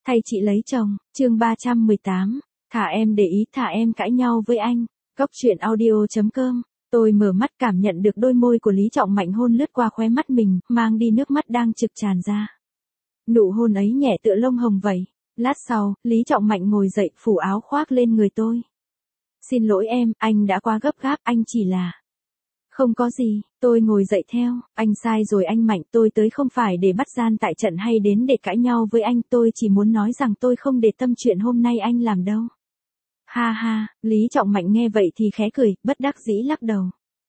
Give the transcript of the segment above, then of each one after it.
Thay chị lấy chồng, chương 318, thả em để ý thả em cãi nhau với anh. Góc truyện audio.com. Tôi mở mắt cảm nhận được đôi môi của Lý Trọng Mạnh hôn lướt qua khóe mắt mình, mang đi nước mắt đang trực tràn ra. Nụ hôn ấy nhẹ tựa lông hồng vậy. Lát sau, Lý Trọng Mạnh ngồi dậy phủ áo khoác lên người tôi. Xin lỗi em, anh đã quá gấp gáp, anh chỉ là... Không có gì, tôi ngồi dậy theo, anh sai rồi anh Mạnh, tôi tới không phải để bắt gian tại trận hay đến để cãi nhau với anh, tôi chỉ muốn nói rằng tôi không để tâm chuyện hôm nay anh làm đâu. Ha ha, Lý Trọng Mạnh nghe vậy thì khẽ cười, bất đắc dĩ lắc đầu.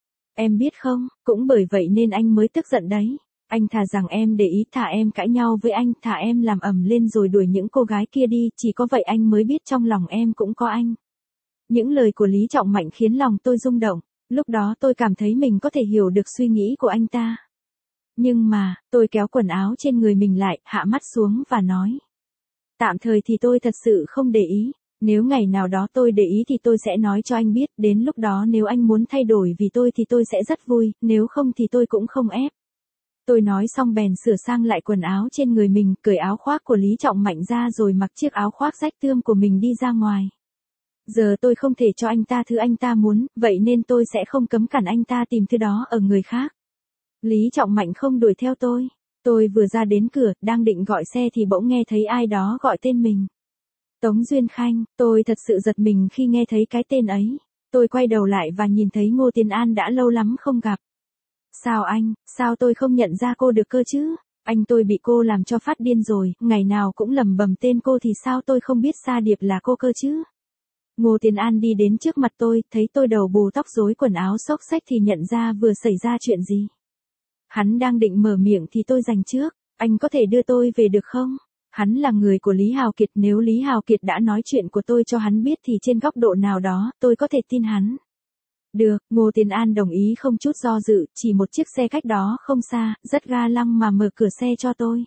Em biết không, cũng bởi vậy nên anh mới tức giận đấy. Anh thà rằng em để ý thả em cãi nhau với anh, thả em làm ầm lên rồi đuổi những cô gái kia đi, chỉ có vậy anh mới biết trong lòng em cũng có anh. Những lời của Lý Trọng Mạnh khiến lòng tôi rung động. Lúc đó tôi cảm thấy mình có thể hiểu được suy nghĩ của anh ta. Nhưng mà, tôi kéo quần áo trên người mình lại, hạ mắt xuống và nói. Tạm thời thì tôi thật sự không để ý. Nếu ngày nào đó tôi để ý thì tôi sẽ nói cho anh biết. Đến lúc đó nếu anh muốn thay đổi vì tôi thì tôi sẽ rất vui, nếu không thì tôi cũng không ép. Tôi nói xong bèn sửa sang lại quần áo trên người mình, cởi áo khoác của Lý Trọng Mạnh ra rồi mặc chiếc áo khoác rách tươm của mình đi ra ngoài. Giờ tôi không thể cho anh ta thứ anh ta muốn, vậy nên tôi sẽ không cấm cản anh ta tìm thứ đó ở người khác. Lý Trọng Mạnh không đuổi theo tôi. Tôi vừa ra đến cửa, đang định gọi xe thì bỗng nghe thấy ai đó gọi tên mình. Tống Duyên Khanh, tôi thật sự giật mình khi nghe thấy cái tên ấy. Tôi quay đầu lại và nhìn thấy Ngô Tiến An đã lâu lắm không gặp. Sao anh, sao tôi không nhận ra cô được cơ chứ? Anh tôi bị cô làm cho phát điên rồi, ngày nào cũng lẩm bẩm tên cô thì sao tôi không biết Sa Điệp là cô cơ chứ? Ngô Tiến An đi đến trước mặt tôi, thấy tôi đầu bù tóc rối quần áo xốc xếch thì nhận ra vừa xảy ra chuyện gì. Hắn đang định mở miệng thì tôi giành trước, anh có thể đưa tôi về được không? Hắn là người của Lý Hào Kiệt, nếu Lý Hào Kiệt đã nói chuyện của tôi cho hắn biết thì trên góc độ nào đó, tôi có thể tin hắn. Được, Ngô Tiến An đồng ý không chút do dự, chỉ một chiếc xe cách đó không xa, rất ga lăng mà mở cửa xe cho tôi.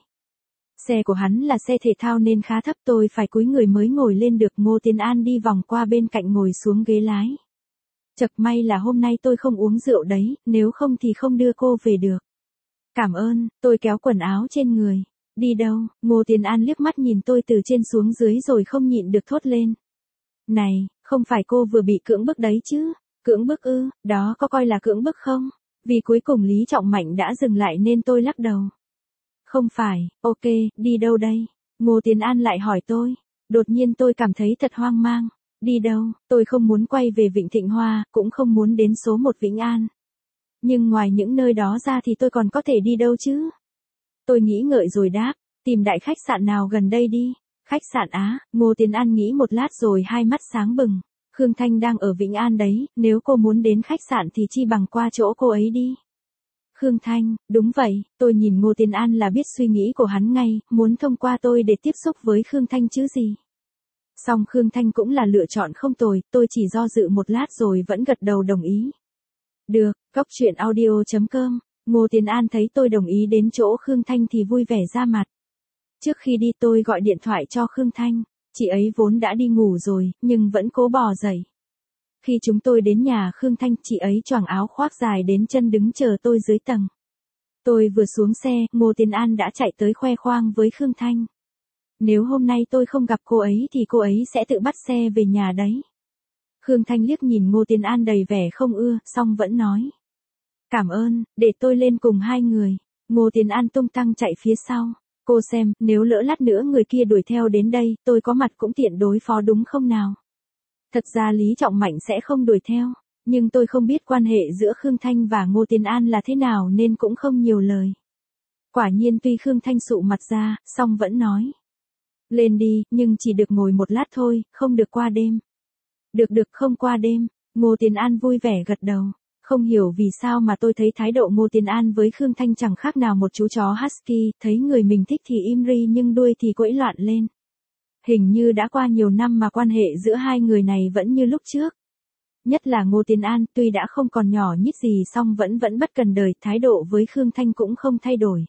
Xe của hắn là xe thể thao nên khá thấp, tôi phải cúi người mới ngồi lên được. Ngô Tiến An đi vòng qua bên cạnh ngồi xuống ghế lái. Chật may là hôm nay tôi không uống rượu đấy, nếu không thì không đưa cô về được. Cảm ơn, tôi kéo quần áo trên người. Đi đâu? Ngô Tiến An liếc mắt nhìn tôi từ trên xuống dưới rồi không nhịn được thốt lên. Này, không phải cô vừa bị cưỡng bức đấy chứ? Cưỡng bức ư, đó có coi là cưỡng bức không? Vì cuối cùng Lý Trọng Mạnh đã dừng lại nên tôi lắc đầu. Không phải, ok, đi đâu đây? Ngô Tiến An lại hỏi tôi. Đột nhiên tôi cảm thấy thật hoang mang. Đi đâu? Tôi không muốn quay về Vịnh Thịnh Hoa, cũng không muốn đến số 1 Vĩnh An. Nhưng ngoài những nơi đó ra thì tôi còn có thể đi đâu chứ? Tôi nghĩ ngợi rồi đáp, tìm đại khách sạn nào gần đây đi. Khách sạn Á, Ngô Tiến An nghĩ một lát rồi hai mắt sáng bừng. Khương Thanh đang ở Vĩnh An đấy, nếu cô muốn đến khách sạn thì chi bằng qua chỗ cô ấy đi. Khương Thanh, đúng vậy, tôi nhìn Ngô Tiến An là biết suy nghĩ của hắn ngay, muốn thông qua tôi để tiếp xúc với Khương Thanh chứ gì. Song Khương Thanh cũng là lựa chọn không tồi, tôi chỉ do dự một lát rồi vẫn gật đầu đồng ý. Được, góc truyện audio.com, Ngô Tiến An thấy tôi đồng ý đến chỗ Khương Thanh thì vui vẻ ra mặt. Trước khi đi tôi gọi điện thoại cho Khương Thanh, chị ấy vốn đã đi ngủ rồi, nhưng vẫn cố bò dậy. Khi chúng tôi đến nhà Khương Thanh, chị ấy choàng áo khoác dài đến chân đứng chờ tôi dưới tầng. Tôi vừa xuống xe, Ngô Tiến An đã chạy tới khoe khoang với Khương Thanh. Nếu hôm nay tôi không gặp cô ấy thì cô ấy sẽ tự bắt xe về nhà đấy. Khương Thanh liếc nhìn Ngô Tiến An đầy vẻ không ưa, song vẫn nói. Cảm ơn, để tôi lên cùng hai người. Ngô Tiến An tung tăng chạy phía sau. Cô xem, nếu lỡ lát nữa người kia đuổi theo đến đây, tôi có mặt cũng tiện đối phó đúng không nào? Thật ra Lý Trọng Mạnh sẽ không đuổi theo, nhưng tôi không biết quan hệ giữa Khương Thanh và Ngô Tiến An là thế nào nên cũng không nhiều lời. Quả nhiên tuy Khương Thanh sụ mặt ra, song vẫn nói. Lên đi, nhưng chỉ được ngồi một lát thôi, không được qua đêm. Được không qua đêm, Ngô Tiến An vui vẻ gật đầu. Không hiểu vì sao mà tôi thấy thái độ Ngô Tiến An với Khương Thanh chẳng khác nào một chú chó husky, thấy người mình thích thì im ri nhưng đuôi thì quẫy loạn lên. Hình như đã qua nhiều năm mà quan hệ giữa hai người này vẫn như lúc trước. Nhất là Ngô Tiến An, tuy đã không còn nhỏ nhít gì song vẫn bất cần đời, thái độ với Khương Thanh cũng không thay đổi.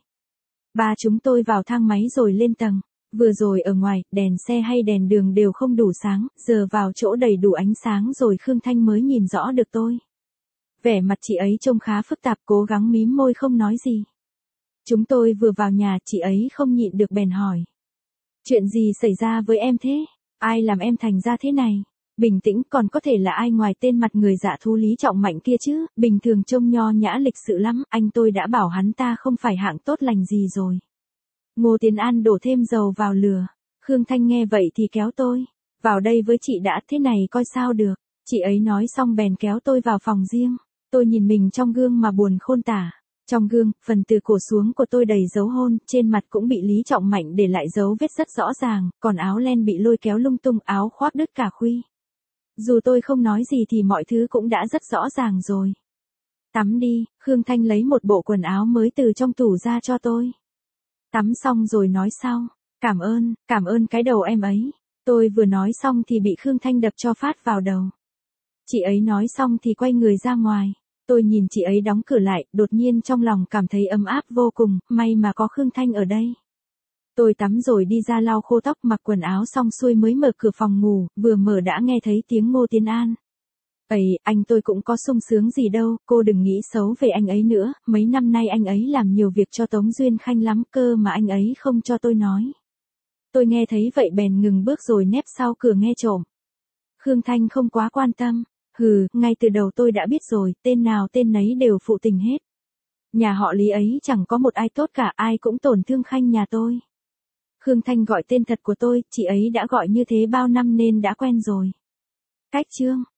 Ba chúng tôi vào thang máy rồi lên tầng. Vừa rồi ở ngoài, đèn xe hay đèn đường đều không đủ sáng, giờ vào chỗ đầy đủ ánh sáng rồi Khương Thanh mới nhìn rõ được tôi. Vẻ mặt chị ấy trông khá phức tạp, cố gắng mím môi không nói gì. Chúng tôi vừa vào nhà, chị ấy không nhịn được bèn hỏi. Chuyện gì xảy ra với em thế? Ai làm em thành ra thế này? Bình tĩnh, còn có thể là ai ngoài tên mặt người dạ thú Lý Trọng Mạnh kia chứ, bình thường trông nho nhã lịch sự lắm, anh tôi đã bảo hắn ta không phải hạng tốt lành gì rồi. Ngô Tiến An đổ thêm dầu vào lửa. Khương Thanh nghe vậy thì kéo tôi. Vào đây với chị đã, thế này coi sao được. Chị ấy nói xong bèn kéo tôi vào phòng riêng. Tôi nhìn mình trong gương mà buồn khôn tả. Trong gương, phần từ cổ xuống của tôi đầy dấu hôn, trên mặt cũng bị Lý Trọng Mạnh để lại dấu vết rất rõ ràng, còn áo len bị lôi kéo lung tung, áo khoác đứt cả khuy. Dù tôi không nói gì thì mọi thứ cũng đã rất rõ ràng rồi. Tắm đi, Khương Thanh lấy một bộ quần áo mới từ trong tủ ra cho tôi. Tắm xong rồi nói sau. Cảm ơn cái đầu em ấy. Tôi vừa nói xong thì bị Khương Thanh đập cho phát vào đầu. Chị ấy nói xong thì quay người ra ngoài. Tôi nhìn chị ấy đóng cửa lại, đột nhiên trong lòng cảm thấy ấm áp vô cùng, may mà có Khương Thanh ở đây. Tôi tắm rồi đi ra lau khô tóc, mặc quần áo xong xuôi mới mở cửa phòng ngủ, vừa mở đã nghe thấy tiếng Ngô Tiến An. "Ây, anh tôi cũng có sung sướng gì đâu, cô đừng nghĩ xấu về anh ấy nữa, mấy năm nay anh ấy làm nhiều việc cho Tống Duyên Khanh lắm cơ mà anh ấy không cho tôi nói." Tôi nghe thấy vậy bèn ngừng bước rồi nép sau cửa nghe trộm. Khương Thanh không quá quan tâm. Hừ, ngay từ đầu tôi đã biết rồi, tên nào tên nấy đều phụ tình hết. Nhà họ Lý ấy chẳng có một ai tốt cả, ai cũng tổn thương Khanh nhà tôi. Khương Thanh gọi tên thật của tôi, chị ấy đã gọi như thế bao năm nên đã quen rồi. Cách chương